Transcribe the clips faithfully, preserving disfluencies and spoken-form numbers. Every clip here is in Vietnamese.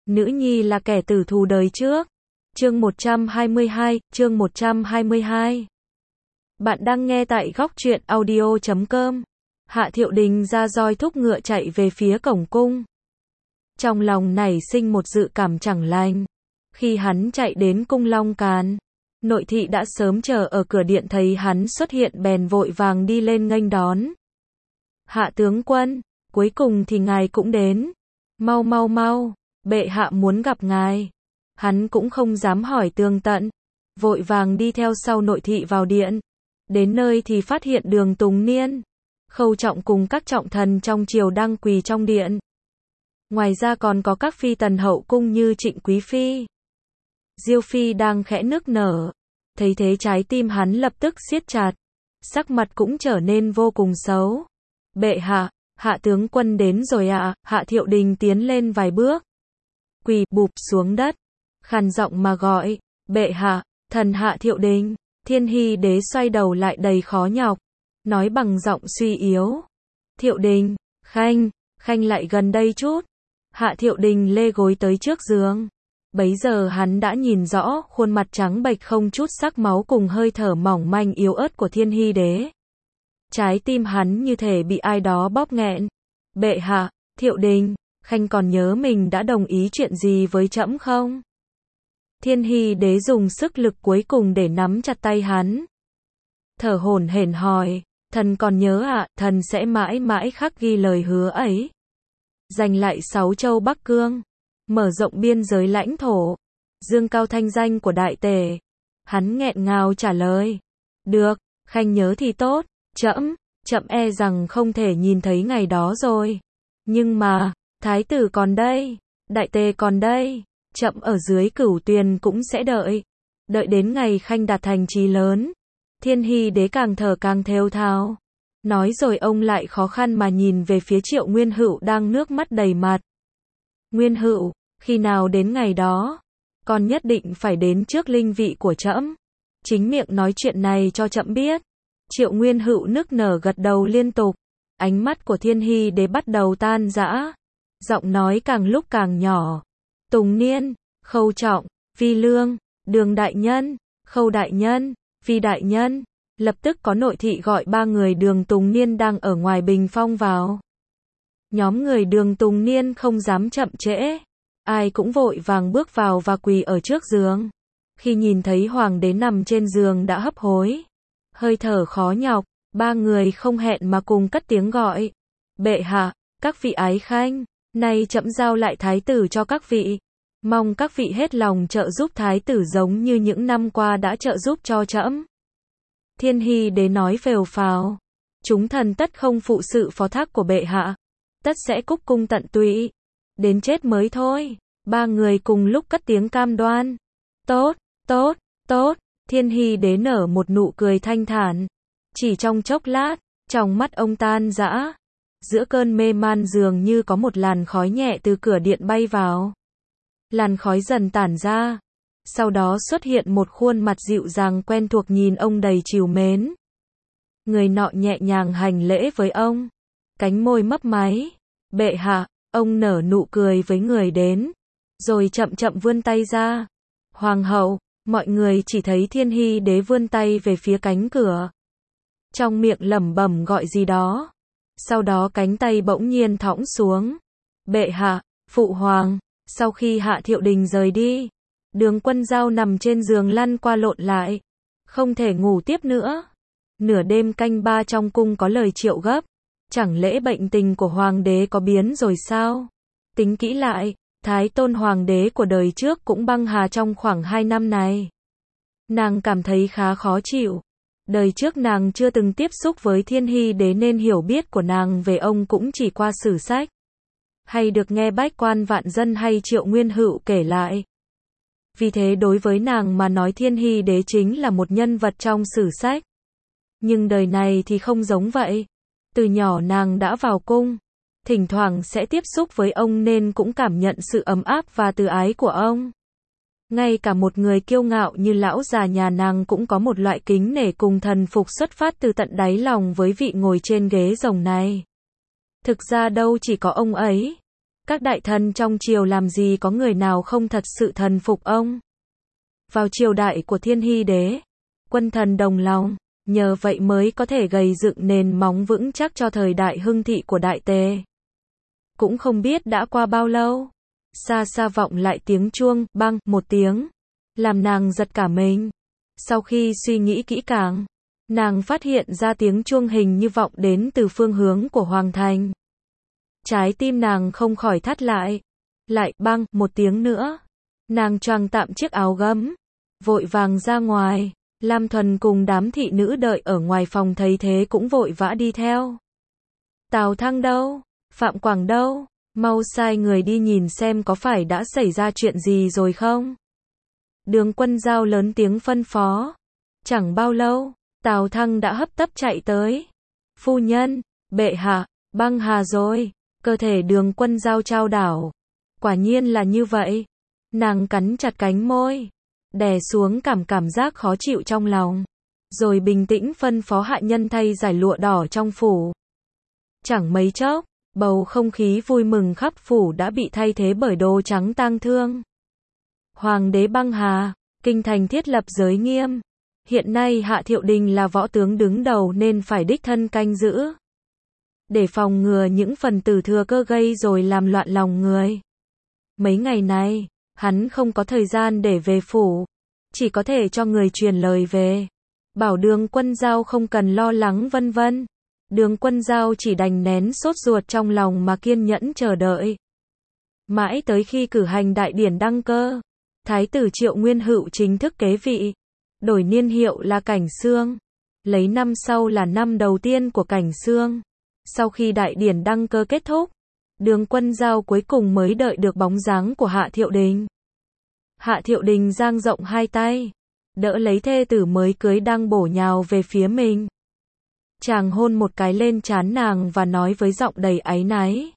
Nữ nhi là kẻ tử thù đời trước. Chương một trăm hai mươi hai, chương một trăm hai mươi hai. Bạn đang nghe tại góc truyện audio chấm com. Hạ Thiệu Đình ra roi thúc ngựa chạy về phía cổng cung. Trong lòng nảy sinh một dự cảm chẳng lành. Khi hắn chạy đến cung Long Càn, nội thị đã sớm chờ ở cửa điện thấy hắn xuất hiện bèn vội vàng đi lên nghênh đón. Hạ tướng quân, cuối cùng thì ngài cũng đến. Mau mau mau, bệ hạ muốn gặp ngài. Hắn cũng không dám hỏi tường tận, vội vàng đi theo sau nội thị vào điện. Đến nơi thì phát hiện Đường Tùng Niên, Khâu Trọng cùng các trọng thần trong triều đang quỳ trong điện. Ngoài ra còn có các phi tần hậu cung như Trịnh Quý Phi, Diêu Phi đang khẽ nức nở. Thấy thế trái tim hắn lập tức siết chặt, sắc mặt cũng trở nên vô cùng xấu. Bệ hạ, Hạ tướng quân đến rồi ạ. À. Hạ Thiệu Đình tiến lên vài bước, quỳ bụp xuống đất, khàn giọng mà gọi, bệ hạ, thần Hạ Thiệu Đình. Thiên Hy đế xoay đầu lại đầy khó nhọc, nói bằng giọng suy yếu, Thiệu Đình, Khanh, Khanh lại gần đây chút. Hạ Thiệu Đình lê gối tới trước giường. Bấy giờ hắn đã nhìn rõ khuôn mặt trắng bệch không chút sắc máu cùng hơi thở mỏng manh yếu ớt của Thiên Hy đế. Trái tim hắn như thể bị ai đó bóp nghẹn. Bệ hạ, Thiệu Đình, Khanh còn nhớ mình đã đồng ý chuyện gì với trẫm không? Thiên Hy đế dùng sức lực cuối cùng để nắm chặt tay hắn. Thở hổn hển hỏi, thần còn nhớ ạ, à, thần sẽ mãi mãi khắc ghi lời hứa ấy. Giành lại sáu châu Bắc Cương, mở rộng biên giới lãnh thổ, dương cao thanh danh của đại tề. Hắn nghẹn ngào trả lời, được, Khanh nhớ thì tốt, trẫm, trẫm e rằng không thể nhìn thấy ngày đó rồi. Nhưng mà, thái tử còn đây, đại tề còn đây, trẫm ở dưới Cửu Tuyền cũng sẽ đợi. Đợi đến ngày Khanh đạt thành chí lớn. Thiên Hy đế càng thở càng thều thào. Nói rồi ông lại khó khăn mà nhìn về phía Triệu Nguyên Hữu đang nước mắt đầy mặt. Nguyên Hữu, khi nào đến ngày đó, con nhất định phải đến trước linh vị của trẫm. Chính miệng nói chuyện này cho trẫm biết. Triệu Nguyên Hữu nức nở gật đầu liên tục. Ánh mắt của Thiên Hy đế bắt đầu tan rã. Giọng nói càng lúc càng nhỏ. Tùng Niên, Khâu Trọng, Vi Lương, Đường đại nhân, Khâu đại nhân, Vi đại nhân. Lập tức có nội thị gọi ba người Đường Tùng Niên đang ở ngoài bình phong vào. Nhóm người Đường Tùng Niên không dám chậm trễ. Ai cũng vội vàng bước vào và quỳ ở trước giường. Khi nhìn thấy hoàng đế nằm trên giường đã hấp hối, hơi thở khó nhọc, ba người không hẹn mà cùng cất tiếng gọi. Bệ hạ, các vị ái khanh, nay trẫm giao lại thái tử cho các vị. Mong các vị hết lòng trợ giúp thái tử giống như những năm qua đã trợ giúp cho trẫm. Thiên Hy đế nói phều phào, chúng thần tất không phụ sự phó thác của bệ hạ, tất sẽ cúc cung tận tụy, đến chết mới thôi. Ba người cùng lúc cất tiếng cam đoan. Tốt, tốt, tốt. Thiên Hy đế nở một nụ cười thanh thản. Chỉ trong chốc lát, trong mắt ông tan rã. Giữa cơn mê man dường như có một làn khói nhẹ từ cửa điện bay vào. Làn khói dần tản ra. Sau đó xuất hiện một khuôn mặt dịu dàng quen thuộc nhìn ông đầy trìu mến. Người nọ nhẹ nhàng hành lễ với ông. Cánh môi mấp máy. Bệ hạ, ông nở nụ cười với người đến. Rồi chậm chậm vươn tay ra. Hoàng hậu, mọi người chỉ thấy Thiên Hy đế vươn tay về phía cánh cửa. Trong miệng lẩm bẩm gọi gì đó. Sau đó cánh tay bỗng nhiên thõng xuống. Bệ hạ, phụ hoàng. Sau khi Hạ Thiệu Đình rời đi, Đường Quân Giao nằm trên giường lăn qua lộn lại, không thể ngủ tiếp nữa. Nửa đêm canh ba trong cung có lời triệu gấp. Chẳng lẽ bệnh tình của hoàng đế có biến rồi sao? Tính kỹ lại, Thái Tôn hoàng đế của đời trước cũng băng hà trong khoảng hai năm này. Nàng cảm thấy khá khó chịu. Đời trước nàng chưa từng tiếp xúc với Thiên Hy đế nên hiểu biết của nàng về ông cũng chỉ qua sử sách, hay được nghe bách quan vạn dân hay Triệu Nguyên Hữu kể lại. Vì thế đối với nàng mà nói Thiên Hy đế chính là một nhân vật trong sử sách. Nhưng đời này thì không giống vậy. Từ nhỏ nàng đã vào cung, thỉnh thoảng sẽ tiếp xúc với ông nên cũng cảm nhận sự ấm áp và từ ái của ông. Ngay cả một người kiêu ngạo như lão già nhà nàng cũng có một loại kính nể cùng thần phục xuất phát từ tận đáy lòng với vị ngồi trên ghế rồng này. Thực ra đâu chỉ có ông ấy. Các đại thần trong triều làm gì có người nào không thật sự thần phục ông. Vào triều đại của Thiên Hy đế, quân thần đồng lòng, nhờ vậy mới có thể gầy dựng nền móng vững chắc cho thời đại hưng thị của Đại Tề. Cũng không biết đã qua bao lâu, xa xa vọng lại tiếng chuông, băng, một tiếng, làm nàng giật cả mình. Sau khi suy nghĩ kỹ càng, nàng phát hiện ra tiếng chuông hình như vọng đến từ phương hướng của Hoàng Thành. Trái tim nàng không khỏi thắt lại. Lại, băng, một tiếng nữa. Nàng choàng tạm chiếc áo gấm, vội vàng ra ngoài. Lam Thuần cùng đám thị nữ đợi ở ngoài phòng thấy thế cũng vội vã đi theo. Tào Thăng đâu? Phạm Quảng đâu? Mau sai người đi nhìn xem có phải đã xảy ra chuyện gì rồi không? Đường Quân Giao lớn tiếng phân phó. Chẳng bao lâu, Tào Thăng đã hấp tấp chạy tới. Phu nhân, bệ hạ, băng hà rồi. Cơ thể Đường Quân Giao trao đảo. Quả nhiên là như vậy. Nàng cắn chặt cánh môi, đè xuống cảm cảm giác khó chịu trong lòng, rồi bình tĩnh phân phó hạ nhân thay giải lụa đỏ trong phủ. Chẳng mấy chốc, bầu không khí vui mừng khắp phủ đã bị thay thế bởi đồ trắng tang thương. Hoàng đế băng hà, kinh thành thiết lập giới nghiêm. Hiện nay Hạ Thiệu Đình là võ tướng đứng đầu nên phải đích thân canh giữ, để phòng ngừa những phần tử thừa cơ gây rồi làm loạn lòng người. Mấy ngày này, hắn không có thời gian để về phủ, chỉ có thể cho người truyền lời về, bảo Đường Quân Giao không cần lo lắng vân vân. Đường Quân Giao chỉ đành nén sốt ruột trong lòng mà kiên nhẫn chờ đợi. Mãi tới khi cử hành đại điển đăng cơ, Thái tử Triệu Nguyên Hữu chính thức kế vị, đổi niên hiệu là Cảnh Xương, lấy năm sau là năm đầu tiên của Cảnh Xương. Sau khi đại điển đăng cơ kết thúc, Đường Quân Giao cuối cùng mới đợi được bóng dáng của Hạ Thiệu Đình. Hạ Thiệu Đình dang rộng hai tay, đỡ lấy thê tử mới cưới đang bổ nhào về phía mình. Chàng hôn một cái lên trán nàng và nói với giọng đầy áy náy.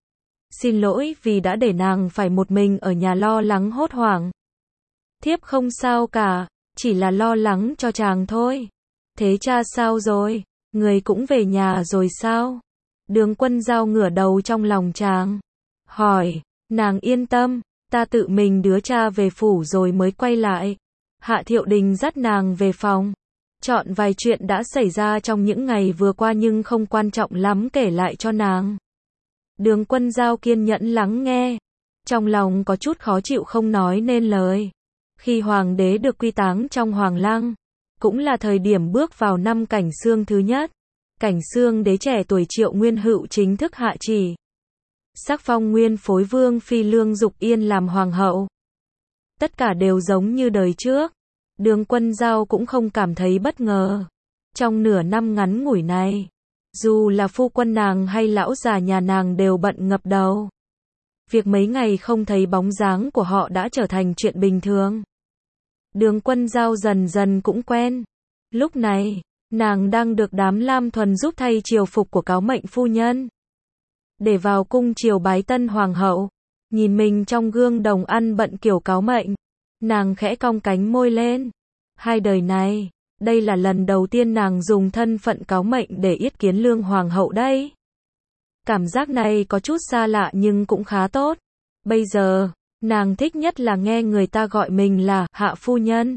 Xin lỗi vì đã để nàng phải một mình ở nhà lo lắng hốt hoảng. Thiếp không sao cả, chỉ là lo lắng cho chàng thôi. Thế cha sao rồi? Người cũng về nhà rồi sao? Đường Quân Giao ngửa đầu trong lòng chàng, hỏi. Nàng yên tâm, ta tự mình đưa cha về phủ rồi mới quay lại. Hạ Thiệu Đình dắt nàng về phòng, chọn vài chuyện đã xảy ra trong những ngày vừa qua nhưng không quan trọng lắm kể lại cho nàng. Đường Quân Giao kiên nhẫn lắng nghe, trong lòng có chút khó chịu không nói nên lời. Khi hoàng đế được quy táng trong hoàng lăng, cũng là thời điểm bước vào năm Cảnh Xương thứ nhất. Cảnh Xương đế trẻ tuổi Triệu Nguyên Hữu chính thức hạ chỉ, sắc phong nguyên phối vương phi Lương Dục Yên làm hoàng hậu. Tất cả đều giống như đời trước. Đường Quân Giao cũng không cảm thấy bất ngờ. Trong nửa năm ngắn ngủi này, dù là phu quân nàng hay lão già nhà nàng đều bận ngập đầu. Việc mấy ngày không thấy bóng dáng của họ đã trở thành chuyện bình thường. Đường Quân Giao dần dần cũng quen. Lúc này, nàng đang được đám Lam Thuần giúp thay triều phục của cáo mệnh phu nhân, để vào cung triều bái tân hoàng hậu. Nhìn mình trong gương đồng ăn bận kiểu cáo mệnh, nàng khẽ cong cánh môi lên. Hai đời này, đây là lần đầu tiên nàng dùng thân phận cáo mệnh để yết kiến Lương hoàng hậu đây. Cảm giác này có chút xa lạ nhưng cũng khá tốt. Bây giờ, nàng thích nhất là nghe người ta gọi mình là Hạ phu nhân.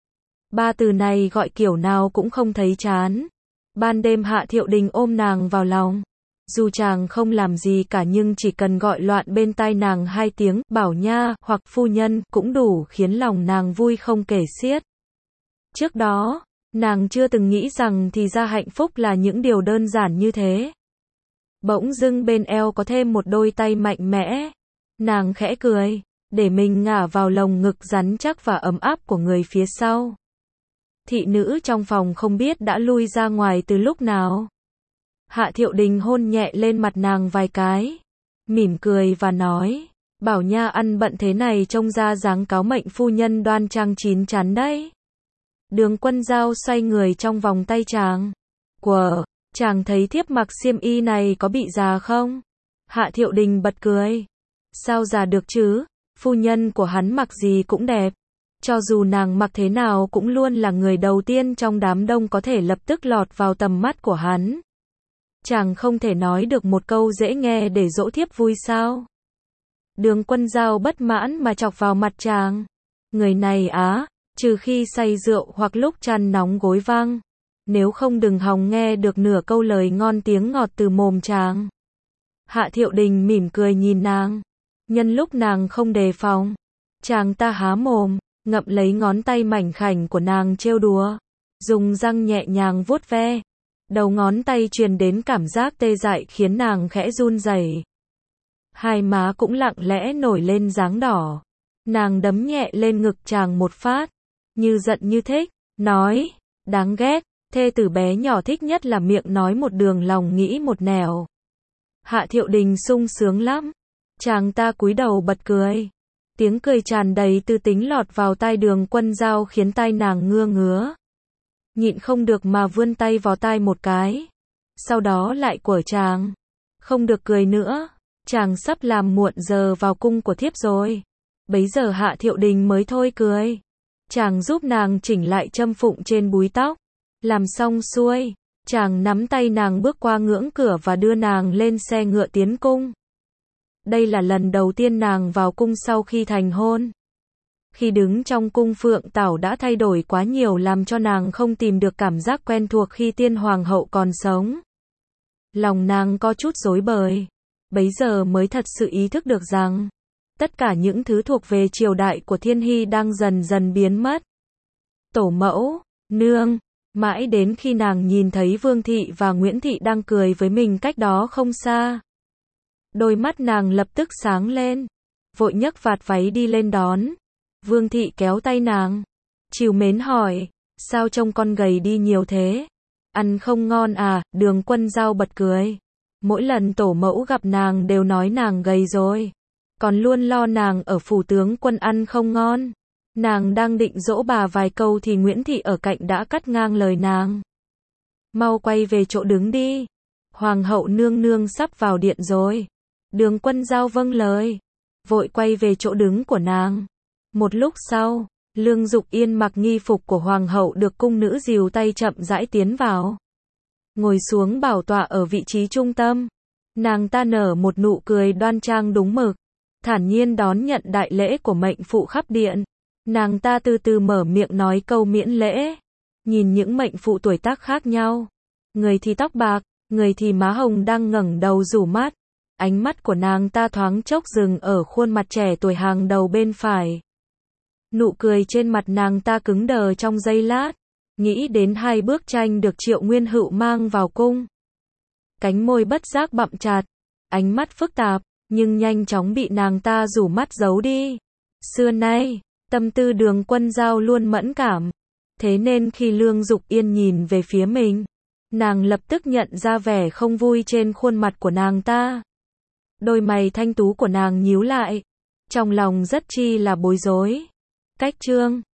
Ba từ này gọi kiểu nào cũng không thấy chán. Ban đêm Hạ Thiệu Đình ôm nàng vào lòng. Dù chàng không làm gì cả nhưng chỉ cần gọi loạn bên tai nàng hai tiếng bảo nha hoặc phu nhân cũng đủ khiến lòng nàng vui không kể xiết. Trước đó, nàng chưa từng nghĩ rằng thì ra hạnh phúc là những điều đơn giản như thế. Bỗng dưng bên eo có thêm một đôi tay mạnh mẽ. Nàng khẽ cười, để mình ngả vào lồng ngực rắn chắc và ấm áp của người phía sau. Thị nữ trong phòng không biết đã lui ra ngoài từ lúc nào. Hạ Thiệu Đình hôn nhẹ lên mặt nàng vài cái, mỉm cười và nói, bảo nha ăn bận thế này trông ra dáng cáo mệnh phu nhân đoan trang chín chắn đấy. Đường Quân Giao xoay người trong vòng tay chàng. Quờ, chàng thấy thiếp mặc xiêm y này có bị già không? Hạ Thiệu Đình bật cười. Sao già được chứ, phu nhân của hắn mặc gì cũng đẹp. Cho dù nàng mặc thế nào cũng luôn là người đầu tiên trong đám đông có thể lập tức lọt vào tầm mắt của hắn. Chàng không thể nói được một câu dễ nghe để dỗ thiếp vui sao? Đường Quân Dao bất mãn mà chọc vào mặt chàng. Người này á, trừ khi say rượu hoặc lúc chăn nóng gối văng, nếu không đừng hòng nghe được nửa câu lời ngon tiếng ngọt từ mồm chàng. Hạ Thiệu Đình mỉm cười nhìn nàng. Nhân lúc nàng không đề phòng, chàng ta há mồm, ngậm lấy ngón tay mảnh khảnh của nàng trêu đùa, dùng răng nhẹ nhàng vuốt ve. Đầu ngón tay truyền đến cảm giác tê dại khiến nàng khẽ run rẩy. Hai má cũng lặng lẽ nổi lên dáng đỏ. Nàng đấm nhẹ lên ngực chàng một phát, như giận như thích, nói, đáng ghét, thê tử bé nhỏ thích nhất là miệng nói một đường lòng nghĩ một nẻo. Hạ Thiệu Đình sung sướng lắm. Chàng ta cúi đầu bật cười. Tiếng cười tràn đầy tư tính lọt vào tai Đường Quân Dao khiến tai nàng ngưa ngứa. Nhịn không được mà vươn tay vào tai một cái. Sau đó lại của chàng. Không được cười nữa. Chàng sắp làm muộn giờ vào cung của thiếp rồi. Bấy giờ Hạ Thiệu Đình mới thôi cười. Chàng giúp nàng chỉnh lại châm phụng trên búi tóc. Làm xong xuôi, chàng nắm tay nàng bước qua ngưỡng cửa và đưa nàng lên xe ngựa tiến cung. Đây là lần đầu tiên nàng vào cung sau khi thành hôn. Khi đứng trong cung, Phượng Tảo đã thay đổi quá nhiều làm cho nàng không tìm được cảm giác quen thuộc khi tiên hoàng hậu còn sống. Lòng nàng có chút rối bời. Bấy giờ mới thật sự ý thức được rằng tất cả những thứ thuộc về triều đại của Thiên Hy đang dần dần biến mất. Tổ mẫu, nương, mãi đến khi nàng nhìn thấy Vương Thị và Nguyễn Thị đang cười với mình cách đó không xa. Đôi mắt nàng lập tức sáng lên, vội nhấc vạt váy đi lên đón. Vương Thị kéo tay nàng, trìu mến hỏi, sao trông con gầy đi nhiều thế? Ăn không ngon à? Đường Quân Dao bật cười. Mỗi lần tổ mẫu gặp nàng đều nói nàng gầy rồi, còn luôn lo nàng ở phủ tướng quân ăn không ngon. Nàng đang định dỗ bà vài câu thì Nguyễn Thị ở cạnh đã cắt ngang lời nàng. Mau quay về chỗ đứng đi. Hoàng hậu nương nương sắp vào điện rồi. Đường Quân Dao vâng lời, vội quay về chỗ đứng của nàng. Một lúc sau, Lương Dục Yên mặc nghi phục của hoàng hậu được cung nữ dìu tay chậm rãi tiến vào. Ngồi xuống bảo tọa ở vị trí trung tâm. Nàng ta nở một nụ cười đoan trang đúng mực, thản nhiên đón nhận đại lễ của mệnh phụ khắp điện. Nàng ta từ từ mở miệng nói câu miễn lễ. Nhìn những mệnh phụ tuổi tác khác nhau, người thì tóc bạc, người thì má hồng đang ngẩng đầu rủ mắt. Ánh mắt của nàng ta thoáng chốc dừng ở khuôn mặt trẻ tuổi hàng đầu bên phải. Nụ cười trên mặt nàng ta cứng đờ trong giây lát, nghĩ đến hai bức tranh được Triệu Nguyên Hữu mang vào cung. Cánh môi bất giác bặm chặt, ánh mắt phức tạp, nhưng nhanh chóng bị nàng ta rủ mắt giấu đi. Xưa nay, tâm tư Đường Quân Dao luôn mẫn cảm, thế nên khi Lương Dục Yên nhìn về phía mình, nàng lập tức nhận ra vẻ không vui trên khuôn mặt của nàng ta. Đôi mày thanh tú của nàng nhíu lại, trong lòng rất chi là bối rối. Cách chương